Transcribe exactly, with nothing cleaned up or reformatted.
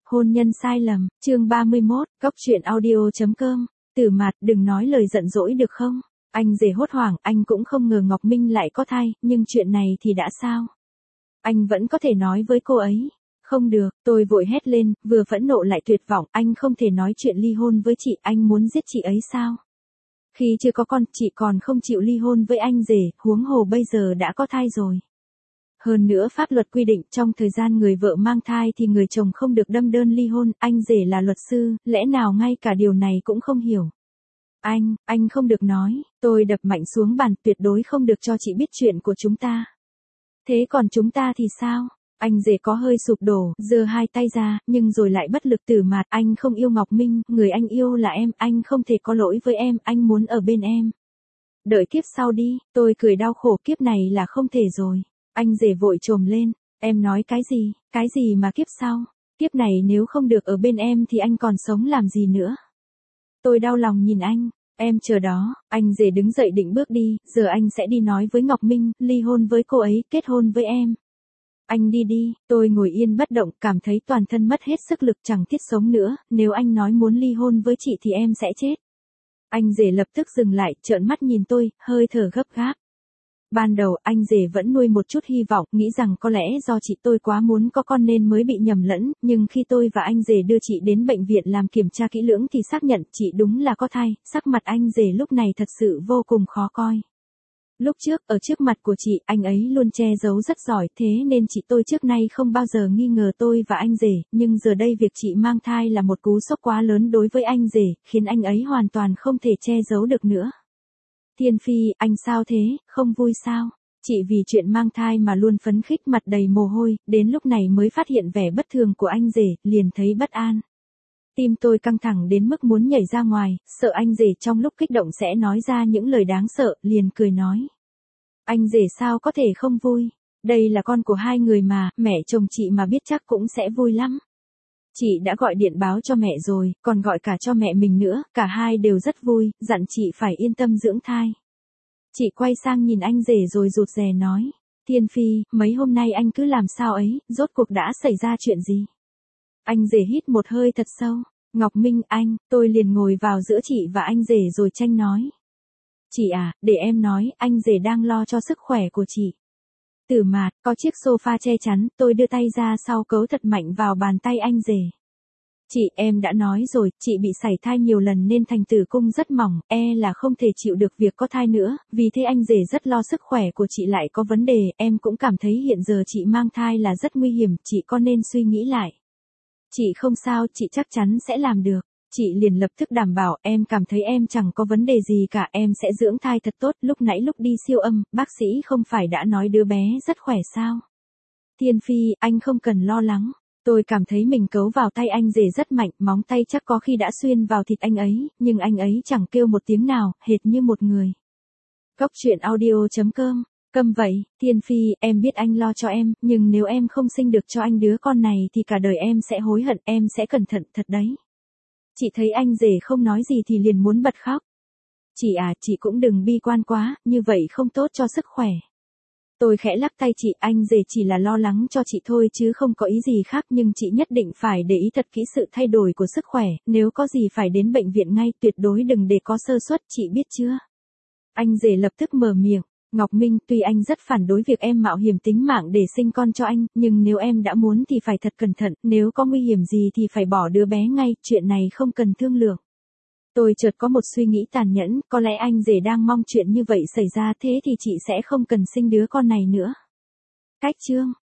Hôn nhân sai lầm, chương ba mươi mốt, góc truyện audio chấm com. Tử Mạt, đừng nói lời giận dỗi được không? Anh rể hốt hoảng, anh cũng không ngờ Ngọc Minh lại có thai, nhưng chuyện này thì đã sao? Anh vẫn có thể nói với cô ấy. Không được, tôi vội hét lên, vừa phẫn nộ lại tuyệt vọng, anh không thể nói chuyện ly hôn với chị, anh muốn giết chị ấy sao? Khi chưa có con, chị còn không chịu ly hôn với anh rể, huống hồ bây giờ đã có thai rồi. Hơn nữa pháp luật quy định trong thời gian người vợ mang thai thì người chồng không được đâm đơn ly hôn, anh rể là luật sư, lẽ nào ngay cả điều này cũng không hiểu. Anh, anh không được nói, tôi đập mạnh xuống bàn, tuyệt đối không được cho chị biết chuyện của chúng ta. Thế còn chúng ta thì sao? Anh rể có hơi sụp đổ, giơ hai tay ra, nhưng rồi lại bất lực. Tử Mạt, anh không yêu Ngọc Minh, người anh yêu là em, anh không thể có lỗi với em, anh muốn ở bên em. Đợi kiếp sau đi, tôi cười đau khổ, kiếp này là không thể rồi. Anh rể vội chồm lên, em nói cái gì, cái gì mà kiếp sau, kiếp này nếu không được ở bên em thì anh còn sống làm gì nữa. Tôi đau lòng nhìn anh, em chờ đó, anh rể đứng dậy định bước đi, giờ anh sẽ đi nói với Ngọc Minh, ly hôn với cô ấy, kết hôn với em. Anh đi đi, tôi ngồi yên bất động, cảm thấy toàn thân mất hết sức lực, chẳng thiết sống nữa, nếu anh nói muốn ly hôn với chị thì em sẽ chết. Anh rể lập tức dừng lại, trợn mắt nhìn tôi, hơi thở gấp gáp. Ban đầu anh rể vẫn nuôi một chút hy vọng, nghĩ rằng có lẽ do chị tôi quá muốn có con nên mới bị nhầm lẫn, nhưng khi tôi và anh rể đưa chị đến bệnh viện làm kiểm tra kỹ lưỡng thì xác nhận chị đúng là có thai, sắc mặt anh rể lúc này thật sự vô cùng khó coi. Lúc trước, ở trước mặt của chị, anh ấy luôn che giấu rất giỏi, thế nên chị tôi trước nay không bao giờ nghi ngờ tôi và anh rể, nhưng giờ đây việc chị mang thai là một cú sốc quá lớn đối với anh rể, khiến anh ấy hoàn toàn không thể che giấu được nữa. Thiên Phi, anh sao thế, không vui sao? Chị vì chuyện mang thai mà luôn phấn khích, mặt đầy mồ hôi, đến lúc này mới phát hiện vẻ bất thường của anh rể, liền thấy bất an. Tim tôi căng thẳng đến mức muốn nhảy ra ngoài, sợ anh rể trong lúc kích động sẽ nói ra những lời đáng sợ, liền cười nói. Anh rể sao có thể không vui? Đây là con của hai người mà, mẹ chồng chị mà biết chắc cũng sẽ vui lắm. Chị đã gọi điện báo cho mẹ rồi, còn gọi cả cho mẹ mình nữa, cả hai đều rất vui, dặn chị phải yên tâm dưỡng thai. Chị quay sang nhìn anh rể rồi rụt rè nói, Thiên Phi, mấy hôm nay anh cứ làm sao ấy, rốt cuộc đã xảy ra chuyện gì? Anh rể hít một hơi thật sâu, Ngọc Minh anh, tôi liền ngồi vào giữa chị và anh rể rồi tranh nói. Chị à, để em nói, anh rể đang lo cho sức khỏe của chị. Tử Mạt, có chiếc sofa che chắn, tôi đưa tay ra sau cấu thật mạnh vào bàn tay anh rể. Chị, em đã nói rồi, chị bị sảy thai nhiều lần nên thành tử cung rất mỏng, e là không thể chịu được việc có thai nữa, vì thế anh rể rất lo sức khỏe của chị lại có vấn đề, em cũng cảm thấy hiện giờ chị mang thai là rất nguy hiểm, chị có nên suy nghĩ lại. Chị không sao, chị chắc chắn sẽ làm được. Chị liền lập tức đảm bảo, em cảm thấy em chẳng có vấn đề gì cả, em sẽ dưỡng thai thật tốt, lúc nãy lúc đi siêu âm, bác sĩ không phải đã nói đứa bé rất khỏe sao? Thiên Phi, anh không cần lo lắng. Tôi cảm thấy mình cấu vào tay anh rể rất mạnh, móng tay chắc có khi đã xuyên vào thịt anh ấy, nhưng anh ấy chẳng kêu một tiếng nào, hệt như một người. Góc truyện audio chấm com. Câm vậy, Thiên Phi, em biết anh lo cho em, nhưng nếu em không sinh được cho anh đứa con này thì cả đời em sẽ hối hận, em sẽ cẩn thận thật đấy. Chị thấy anh rể không nói gì thì liền muốn bật khóc. Chị à, chị cũng đừng bi quan quá, như vậy không tốt cho sức khỏe. Tôi khẽ lắc tay chị, anh rể chỉ là lo lắng cho chị thôi chứ không có ý gì khác, nhưng chị nhất định phải để ý thật kỹ sự thay đổi của sức khỏe, nếu có gì phải đến bệnh viện ngay, tuyệt đối đừng để có sơ suất, chị biết chưa? Anh rể lập tức mở miệng, Ngọc Minh, tuy anh rất phản đối việc em mạo hiểm tính mạng để sinh con cho anh, nhưng nếu em đã muốn thì phải thật cẩn thận, nếu có nguy hiểm gì thì phải bỏ đứa bé ngay, chuyện này không cần thương lượng. Tôi chợt có một suy nghĩ tàn nhẫn, có lẽ anh rể đang mong chuyện như vậy xảy ra, thế thì chị sẽ không cần sinh đứa con này nữa. Cách chương